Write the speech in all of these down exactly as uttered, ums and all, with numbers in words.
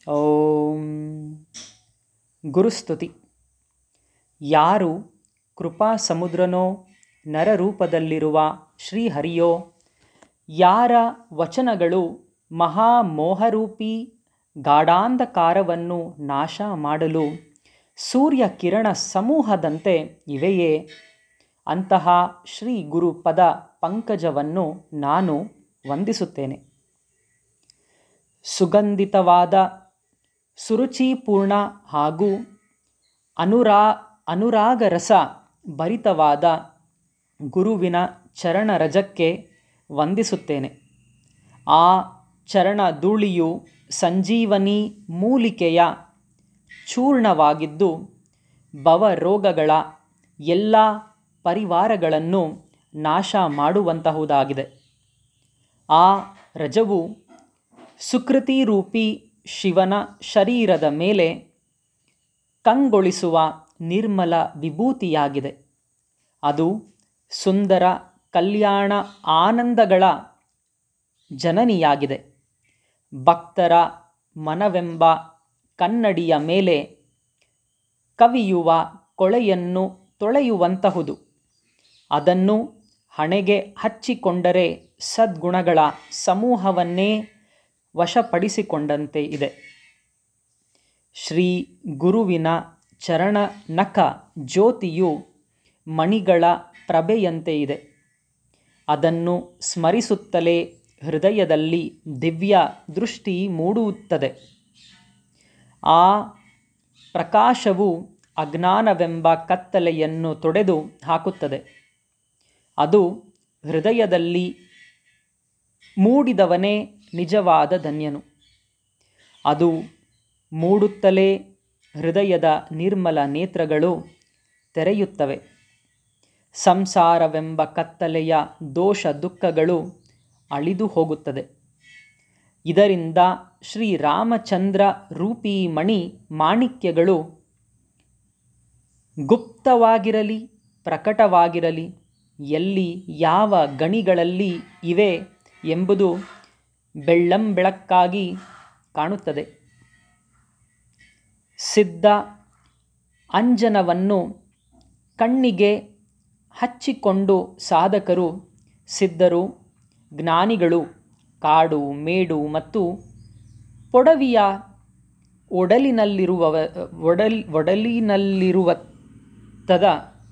ಓಂ ಗುರುಸ್ತುತಿ. ಯಾರು ಕೃಪಾ ಸಮುದ್ರನೋ ನರರೂಪದಲ್ಲಿರುವ ಶ್ರೀಹರಿಯೋ, ಯಾರ ವಚನಗಳು ಮಹಾಮೋಹರೂಪಿ ಗಾಢಾಂಧಕಾರವನ್ನು ನಾಶ ಮಾಡಲು ಸೂರ್ಯ ಕಿರಣ ಸಮೂಹದಂತೆ ಇವೆಯೇ, ಅಂತಹ ಶ್ರೀ ಗುರುಪದ ಪಂಕಜವನ್ನು ನಾನು ವಂದಿಸುತ್ತೇನೆ. ಸುಗಂಧಿತವಾದ, ಸುರುಚಿಪೂರ್ಣ ಹಾಗೂ ಅನುರಾ ಅನುರಾಗರಸ ಭರಿತವಾದ ಗುರುವಿನ ಚರಣರಜಕ್ಕೆ ವಂದಿಸುತ್ತೇನೆ. ಆ ಚರಣ ಧೂಳಿಯು ಸಂಜೀವನಿ ಮೂಲಿಕೆಯ ಚೂರ್ಣವಾಗಿದ್ದು ಭವರೋಗಗಳ ಎಲ್ಲ ಪರಿವಾರಗಳನ್ನು ನಾಶ ಮಾಡುವಂತಹುದಾಗಿದೆ. ಆ ರಜವು ಸುಕೃತಿರೂಪಿ ಶಿವನ ಶರೀರದ ಮೇಲೆ ಕಂಗೊಳಿಸುವ ನಿರ್ಮಲ ವಿಭೂತಿಯಾಗಿದೆ. ಅದು ಸುಂದರ ಕಲ್ಯಾಣ ಆನಂದಗಳ ಜನನಿಯಾಗಿದೆ. ಭಕ್ತರ ಮನವೆಂಬ ಕನ್ನಡಿಯ ಮೇಲೆ ಕವಿಯುವ ಕೊಳೆಯನ್ನು ತೊಳೆಯುವಂತಹುದು. ಅದನ್ನು ಹಣೆಗೆ ಹಚ್ಚಿಕೊಂಡರೆ ಸದ್ಗುಣಗಳ ಸಮೂಹವನ್ನೇ ವಶಪಡಿಸಿಕೊಂಡಂತೆ ಇದೆ. ಶ್ರೀ ಗುರುವಿನ ಚರಣ ನಖ ಜ್ಯೋತಿಯು ಮಣಿಗಳ ಪ್ರಭೆಯಂತೆ ಇದೆ. ಅದನ್ನು ಸ್ಮರಿಸುತ್ತಲೇ ಹೃದಯದಲ್ಲಿ ದಿವ್ಯ ದೃಷ್ಟಿ ಮೂಡುತ್ತದೆ. ಆ ಪ್ರಕಾಶವು ಅಜ್ಞಾನವೆಂಬ ಕತ್ತಲೆಯನ್ನು ತೊಡೆದು ಹಾಕುತ್ತದೆ. ಅದು ಹೃದಯದಲ್ಲಿ ಮೂಡಿದವನೇ ನಿಜವಾದ ಧನ್ಯನು. ಅದು ಮೂಡುತ್ತಲೇ ಹೃದಯದ ನಿರ್ಮಲ ನೇತ್ರಗಳು ತೆರೆಯುತ್ತವೆ. ಸಂಸಾರವೆಂಬ ಕತ್ತಲೆಯ ದೋಷ ದುಃಖಗಳು ಅಳಿದು ಹೋಗುತ್ತದೆ. ಇದರಿಂದ ಶ್ರೀರಾಮಚಂದ್ರ ರೂಪಿ ಮಣಿ ಮಾಣಿಕ್ಯಗಳು ಗುಪ್ತವಾಗಿರಲಿ ಪ್ರಕಟವಾಗಿರಲಿ ಎಲ್ಲಿ ಯಾವ ಗಣಿಗಳಲ್ಲಿ ಇವೆ ಎಂಬುದು ಬೆಳ್ಳಂಬೆಳಕಾಗಿ ಕಾಣುತ್ತದೆ. ಸಿದ್ಧ ಅಂಜನವನ್ನು ಕಣ್ಣಿಗೆ ಹಚ್ಚಿಕೊಂಡು ಸಾಧಕರು, ಸಿದ್ಧರು, ಜ್ಞಾನಿಗಳು ಕಾಡು ಮೇಡು ಮತ್ತು ಪೊಡವಿಯ ಒಡಲಿನಲ್ಲಿರುವ ಒಡಲ್ ಒಡಲಿನಲ್ಲಿರುವ ತದ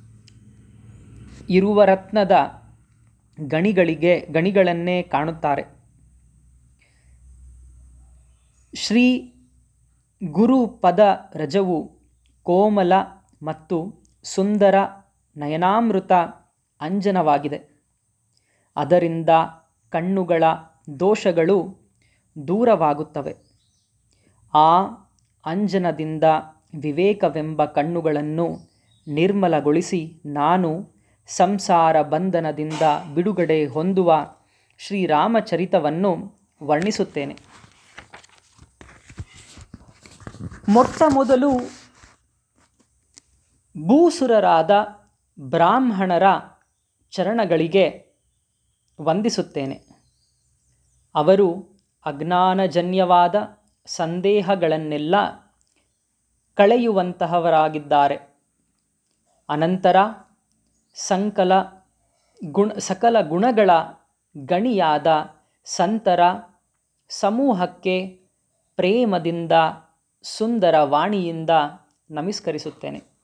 ಇರುವ ರತ್ನದ ಗಣಿಗಳಿಗೆ ಗಣಿಗಳನ್ನೇ ಕಾಣುತ್ತಾರೆ. ಶ್ರೀ ಗುರುಪದ ರಜವು ಕೋಮಲ ಮತ್ತು ಸುಂದರ ನಯನಾಮೃತ ಅಂಜನವಾಗಿದೆ. ಅದರಿಂದ ಕಣ್ಣುಗಳ ದೋಷಗಳು ದೂರವಾಗುತ್ತವೆ. ಆ ಅಂಜನದಿಂದ ವಿವೇಕವೆಂಬ ಕಣ್ಣುಗಳನ್ನು ನಿರ್ಮಲಗೊಳಿಸಿ ನಾನು ಸಂಸಾರ ಬಂಧನದಿಂದ ಬಿಡುಗಡೆ ಹೊಂದುವ ಶ್ರೀರಾಮಚರಿತವನ್ನು ವರ್ಣಿಸುತ್ತೇನೆ. ಮೊಟ್ಟ ಮೊದಲು ಭೂಸುರರಾದ ಬ್ರಾಹ್ಮಣರ ಚರಣಗಳಿಗೆ ವಂದಿಸುತ್ತೇನೆ. ಅವರು ಅಜ್ಞಾನಜನ್ಯವಾದ ಸಂದೇಹಗಳನ್ನೆಲ್ಲ ಕಳೆಯುವಂತಹವರಾಗಿದ್ದಾರೆ. ಅನಂತರ ಸಂಕಲ ಗುಣ ಸಕಲ ಗುಣಗಳ ಗಣಿಯಾದ ಸಂತರ ಸಮೂಹಕ್ಕೆ ಪ್ರೇಮದಿಂದ ಸುಂದರ ವಾಣಿಯಿಂದ ನಮಸ್ಕರಿಸುತ್ತೇನೆ.